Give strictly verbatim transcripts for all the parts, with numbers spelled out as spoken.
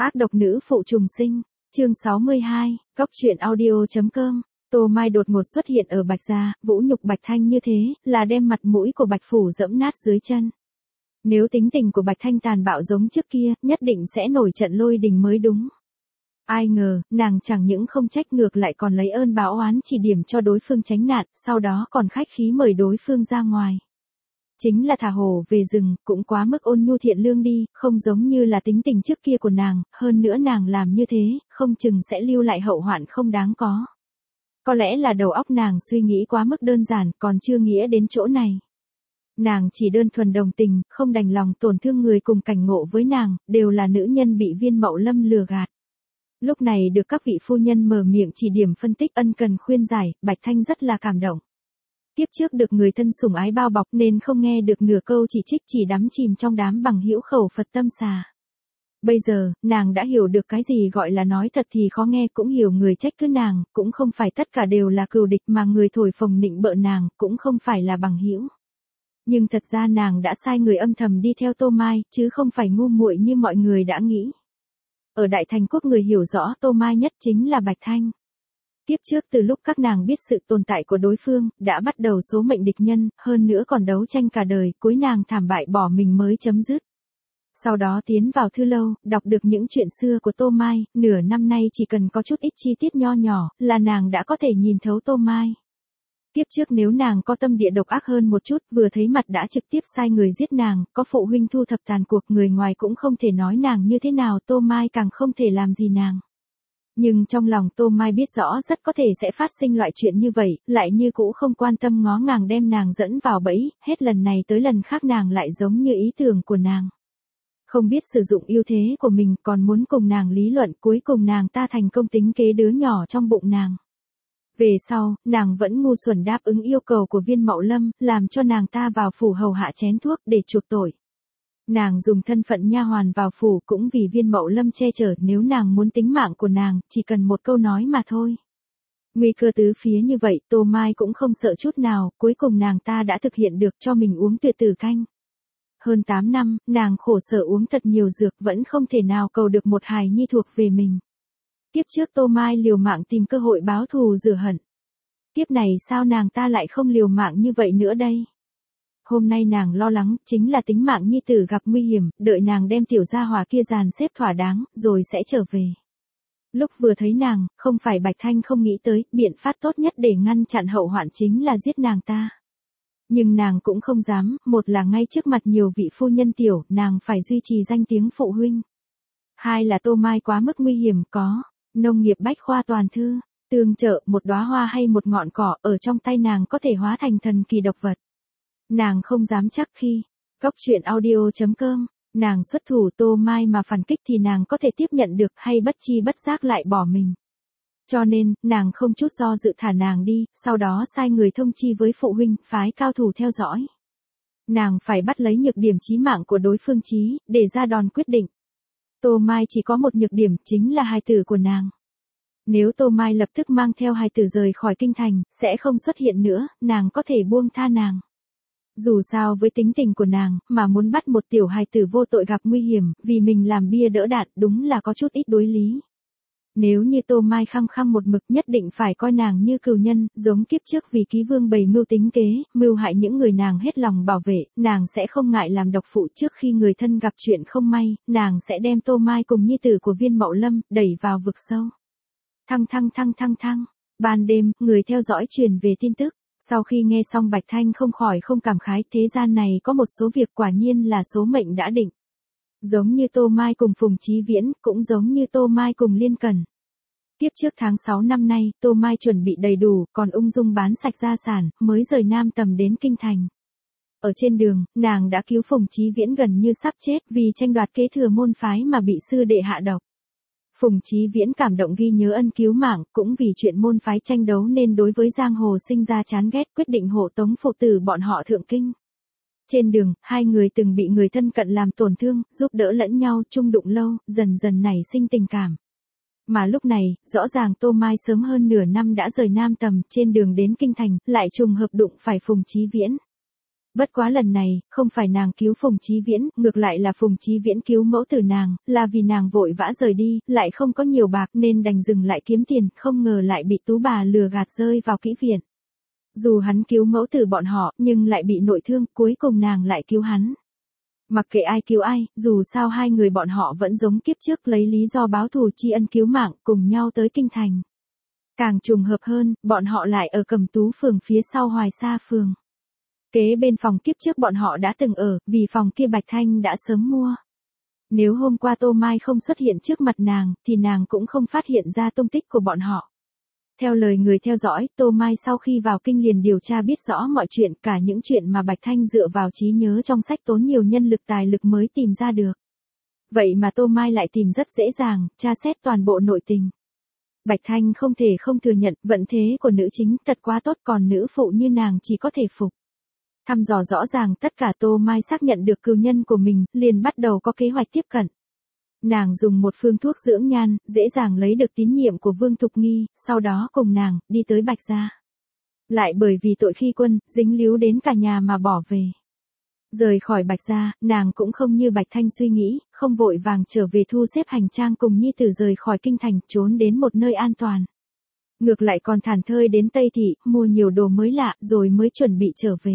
Ác độc nữ phụ trùng sinh, chương sáu mươi hai, cóc truyện audio chấm com. Tô Mai đột ngột xuất hiện ở Bạch gia, vũ nhục Bạch Thanh như thế, là đem mặt mũi của Bạch phủ dẫm nát dưới chân. Nếu tính tình của Bạch Thanh tàn bạo giống trước kia, nhất định sẽ nổi trận lôi đình mới đúng. Ai ngờ, nàng chẳng những không trách ngược lại còn lấy ơn báo oán chỉ điểm cho đối phương tránh nạn, sau đó còn khách khí mời đối phương ra ngoài. Chính là thả hổ về rừng, cũng quá mức ôn nhu thiện lương đi, không giống như là tính tình trước kia của nàng, hơn nữa nàng làm như thế, không chừng sẽ lưu lại hậu hoạn không đáng có. Có lẽ là đầu óc nàng suy nghĩ quá mức đơn giản, còn chưa nghĩa đến chỗ này. Nàng chỉ đơn thuần đồng tình, không đành lòng tổn thương người cùng cảnh ngộ với nàng, đều là nữ nhân bị Viên Mậu Lâm lừa gạt. Lúc này được các vị phu nhân mở miệng chỉ điểm phân tích ân cần khuyên giải, Bạch Thanh rất là cảm động. Tiếp trước được người thân sủng ái bao bọc nên không nghe được nửa câu chỉ trích, chỉ đắm chìm trong đám bằng hữu khẩu Phật tâm xà. Bây giờ, nàng đã hiểu được cái gì gọi là nói thật thì khó nghe, cũng hiểu người trách cứ nàng, cũng không phải tất cả đều là cừu địch, mà người thổi phồng nịnh bợ nàng, cũng không phải là bằng hữu. Nhưng thật ra nàng đã sai người âm thầm đi theo Tô Mai, chứ không phải ngu muội như mọi người đã nghĩ. Ở Đại Thành Quốc người hiểu rõ Tô Mai nhất chính là Bạch Thanh. Tiếp trước từ lúc các nàng biết sự tồn tại của đối phương, đã bắt đầu số mệnh địch nhân, hơn nữa còn đấu tranh cả đời, cuối nàng thảm bại bỏ mình mới chấm dứt. Sau đó tiến vào thư lâu, đọc được những chuyện xưa của Tô Mai, nửa năm nay chỉ cần có chút ít chi tiết nho nhỏ, là nàng đã có thể nhìn thấu Tô Mai. Tiếp trước nếu nàng có tâm địa độc ác hơn một chút, vừa thấy mặt đã trực tiếp sai người giết nàng, có phụ huynh thu thập tàn cuộc, người ngoài cũng không thể nói nàng như thế nào, Tô Mai càng không thể làm gì nàng. Nhưng trong lòng Tô Mai biết rõ rất có thể sẽ phát sinh loại chuyện như vậy, lại như cũ không quan tâm ngó ngàng đem nàng dẫn vào bẫy, hết lần này tới lần khác nàng lại giống như ý tưởng của nàng. Không biết sử dụng ưu thế của mình, còn muốn cùng nàng lý luận, cuối cùng nàng ta thành công tính kế đứa nhỏ trong bụng nàng. Về sau, nàng vẫn ngu xuẩn đáp ứng yêu cầu của Viên Mậu Lâm, làm cho nàng ta vào phủ hầu hạ chén thuốc để chuộc tội. Nàng dùng thân phận nha hoàn vào phủ cũng vì Viên Mậu Lâm che chở, nếu nàng muốn tính mạng của nàng, chỉ cần một câu nói mà thôi. Nguy cơ tứ phía như vậy, Tô Mai cũng không sợ chút nào, cuối cùng nàng ta đã thực hiện được cho mình uống tuyệt tử canh. Hơn tám năm, nàng khổ sở uống thật nhiều dược vẫn không thể nào cầu được một hài nhi thuộc về mình. Tiếp trước Tô Mai liều mạng tìm cơ hội báo thù rửa hận. Tiếp này sao nàng ta lại không liều mạng như vậy nữa đây? Hôm nay nàng lo lắng, chính là tính mạng nhi tử gặp nguy hiểm, đợi nàng đem tiểu gia hỏa kia dàn xếp thỏa đáng, rồi sẽ trở về. Lúc vừa thấy nàng, không phải Bạch Thanh không nghĩ tới, biện pháp tốt nhất để ngăn chặn hậu hoạn chính là giết nàng ta. Nhưng nàng cũng không dám, một là ngay trước mặt nhiều vị phu nhân tiểu, nàng phải duy trì danh tiếng phụ huynh. Hai là Tô Mai quá mức nguy hiểm, có nông nghiệp bách khoa toàn thư, tương trợ, một đóa hoa hay một ngọn cỏ, ở trong tay nàng có thể hóa thành thần kỳ độc vật. Nàng không dám chắc khi, cóc truyện audio chấm com, nàng xuất thủ Tô Mai mà phản kích thì nàng có thể tiếp nhận được, hay bất chi bất giác lại bỏ mình. Cho nên, nàng không chút do dự thả nàng đi, sau đó sai người thông chi với phụ huynh, phái cao thủ theo dõi. Nàng phải bắt lấy nhược điểm chí mạng của đối phương chí, để ra đòn quyết định. Tô Mai chỉ có một nhược điểm, chính là hài tử của nàng. Nếu Tô Mai lập tức mang theo hài tử rời khỏi kinh thành, sẽ không xuất hiện nữa, nàng có thể buông tha nàng. Dù sao với tính tình của nàng, mà muốn bắt một tiểu hài tử vô tội gặp nguy hiểm, vì mình làm bia đỡ đạn, đúng là có chút ít đối lý. Nếu như Tô Mai khăng khăng một mực, nhất định phải coi nàng như cừu nhân, giống kiếp trước vì Ký Vương bày mưu tính kế, mưu hại những người nàng hết lòng bảo vệ, nàng sẽ không ngại làm độc phụ. Trước khi người thân gặp chuyện không may, nàng sẽ đem Tô Mai cùng nhi tử của Viên Mậu Lâm, đẩy vào vực sâu. Thăng thăng thăng thăng thăng, ban đêm, người theo dõi truyền về tin tức. Sau khi nghe xong Bạch Thanh không khỏi không cảm khái, thế gian này có một số việc quả nhiên là số mệnh đã định. Giống như Tô Mai cùng Phùng Chí Viễn, cũng giống như Tô Mai cùng Liên Cẩn. Tiếp trước tháng sáu năm nay, Tô Mai chuẩn bị đầy đủ, còn ung dung bán sạch gia sản, mới rời Nam Tầm đến Kinh Thành. Ở trên đường, nàng đã cứu Phùng Chí Viễn gần như sắp chết vì tranh đoạt kế thừa môn phái mà bị sư đệ hạ độc. Phùng Chí Viễn cảm động ghi nhớ ân cứu mạng, cũng vì chuyện môn phái tranh đấu nên đối với giang hồ sinh ra chán ghét, quyết định hộ tống phụ tử bọn họ thượng kinh. Trên đường, hai người từng bị người thân cận làm tổn thương, giúp đỡ lẫn nhau, chung đụng lâu, dần dần nảy sinh tình cảm. Mà lúc này, rõ ràng Tô Mai sớm hơn nửa năm đã rời Nam Tầm, trên đường đến Kinh Thành, lại trùng hợp đụng phải Phùng Chí Viễn. Bất quá lần này, không phải nàng cứu Phùng Chí Viễn, ngược lại là Phùng Chí Viễn cứu mẫu tử nàng, là vì nàng vội vã rời đi, lại không có nhiều bạc nên đành dừng lại kiếm tiền, không ngờ lại bị tú bà lừa gạt rơi vào kỹ viện. Dù hắn cứu mẫu tử bọn họ, nhưng lại bị nội thương, cuối cùng nàng lại cứu hắn. Mặc kệ ai cứu ai, dù sao hai người bọn họ vẫn giống kiếp trước lấy lý do báo thù tri ân cứu mạng, cùng nhau tới kinh thành. Càng trùng hợp hơn, bọn họ lại ở Cẩm Tú phường phía sau Hoài Sa phường. Kế bên phòng kiếp trước bọn họ đã từng ở, vì phòng kia Bạch Thanh đã sớm mua. Nếu hôm qua Tô Mai không xuất hiện trước mặt nàng, thì nàng cũng không phát hiện ra tung tích của bọn họ. Theo lời người theo dõi, Tô Mai sau khi vào kinh liền điều tra biết rõ mọi chuyện, cả những chuyện mà Bạch Thanh dựa vào trí nhớ trong sách tốn nhiều nhân lực tài lực mới tìm ra được. Vậy mà Tô Mai lại tìm rất dễ dàng, tra xét toàn bộ nội tình. Bạch Thanh không thể không thừa nhận, vận thế của nữ chính thật quá tốt, còn nữ phụ như nàng chỉ có thể phục. Thăm dò rõ ràng tất cả, Tô Mai xác nhận được cừu nhân của mình, liền bắt đầu có kế hoạch tiếp cận. Nàng dùng một phương thuốc dưỡng nhan, dễ dàng lấy được tín nhiệm của Vương Thục Nghi, sau đó cùng nàng, đi tới Bạch Gia. Lại bởi vì tội khi quân, dính líu đến cả nhà mà bỏ về. Rời khỏi Bạch Gia, nàng cũng không như Bạch Thanh suy nghĩ, không vội vàng trở về thu xếp hành trang cùng nhi tử rời khỏi kinh thành, trốn đến một nơi an toàn. Ngược lại còn thản thơi đến Tây Thị, mua nhiều đồ mới lạ, rồi mới chuẩn bị trở về.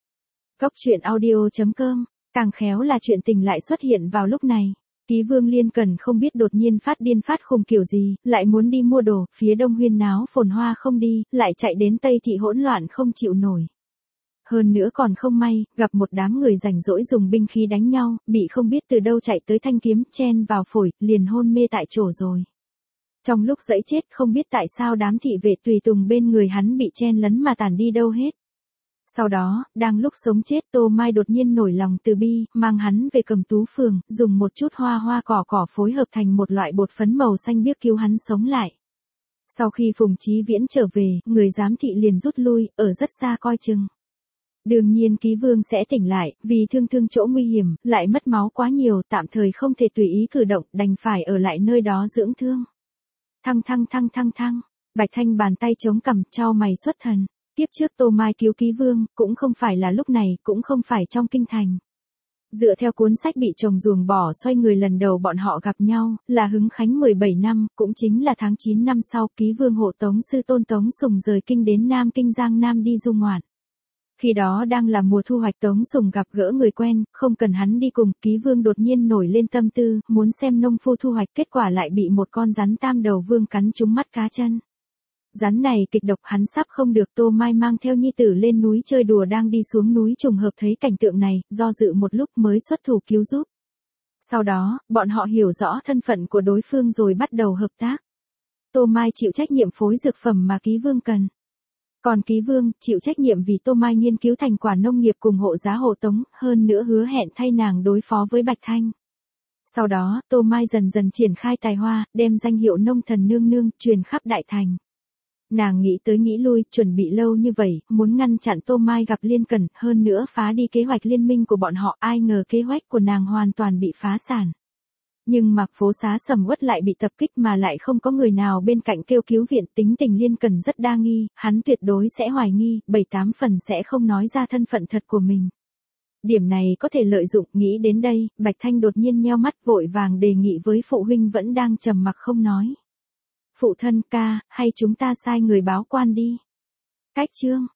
Góc truyện audio chấm com, càng khéo là chuyện tình lại xuất hiện vào lúc này. Ký Vương Liên Cần không biết đột nhiên phát điên phát khùng kiểu gì, lại muốn đi mua đồ, phía đông huyên náo phồn hoa không đi, lại chạy đến Tây Thị hỗn loạn không chịu nổi. Hơn nữa còn không may, gặp một đám người rảnh rỗi dùng binh khí đánh nhau, bị không biết từ đâu chạy tới thanh kiếm, chen vào phổi, liền hôn mê tại chỗ rồi. Trong lúc dẫy chết không biết tại sao đám thị vệ tùy tùng bên người hắn bị chen lấn mà tản đi đâu hết. Sau đó, đang lúc sống chết, Tô Mai đột nhiên nổi lòng từ bi, mang hắn về Cẩm Tú phường, dùng một chút hoa hoa cỏ cỏ phối hợp thành một loại bột phấn màu xanh biếc cứu hắn sống lại. Sau khi Phùng Chí Viễn trở về, người giám thị liền rút lui, ở rất xa coi chừng. Đương nhiên Ký Vương sẽ tỉnh lại, vì thương thương chỗ nguy hiểm, lại mất máu quá nhiều, tạm thời không thể tùy ý cử động, đành phải ở lại nơi đó dưỡng thương. Thăng thăng thăng thăng thăng, Bạch Thanh bàn tay chống cằm, chau mày xuất thần. Tiếp trước Tô Mai cứu Ký Vương, cũng không phải là lúc này, cũng không phải trong kinh thành. Dựa theo cuốn sách bị chồng ruồng bỏ xoay người lần đầu bọn họ gặp nhau, là hứng khánh mười bảy năm, cũng chính là tháng chín năm sau, Ký Vương hộ tống sư tôn Tống Sùng rời kinh đến Nam Kinh Giang Nam đi du ngoạn. Khi đó đang là mùa thu hoạch, Tống Sùng gặp gỡ người quen, không cần hắn đi cùng, Ký Vương đột nhiên nổi lên tâm tư, muốn xem nông phu thu hoạch, kết quả lại bị một con rắn tam đầu vương cắn trúng mắt cá chân. Rắn này kịch độc, hắn sắp không được. Tô Mai mang theo nhi tử lên núi chơi đùa, đang đi xuống núi trùng hợp thấy cảnh tượng này, do dự một lúc mới xuất thủ cứu giúp. Sau đó, bọn họ hiểu rõ thân phận của đối phương rồi bắt đầu hợp tác. Tô Mai chịu trách nhiệm phối dược phẩm mà Ký Vương cần. Còn Ký Vương chịu trách nhiệm vì Tô Mai nghiên cứu thành quả nông nghiệp cùng hộ giá hộ tống, hơn nữa hứa hẹn thay nàng đối phó với Bạch Thanh. Sau đó, Tô Mai dần dần triển khai tài hoa, đem danh hiệu nông thần nương nương truyền khắp đại thành. Nàng nghĩ tới nghĩ lui, chuẩn bị lâu như vậy, muốn ngăn chặn Tô Mai gặp Liên Cần, hơn nữa phá đi kế hoạch liên minh của bọn họ, ai ngờ kế hoạch của nàng hoàn toàn bị phá sản. Nhưng mà phố xá sầm uất lại bị tập kích mà lại không có người nào bên cạnh kêu cứu viện, tính tình Liên Cần rất đa nghi, hắn tuyệt đối sẽ hoài nghi, bảy tám phần sẽ không nói ra thân phận thật của mình. Điểm này có thể lợi dụng, nghĩ đến đây, Bạch Thanh đột nhiên nheo mắt vội vàng đề nghị với phụ huynh vẫn đang trầm mặc không nói. Phụ thân ca, hay chúng ta sai người báo quan đi. Cách chương.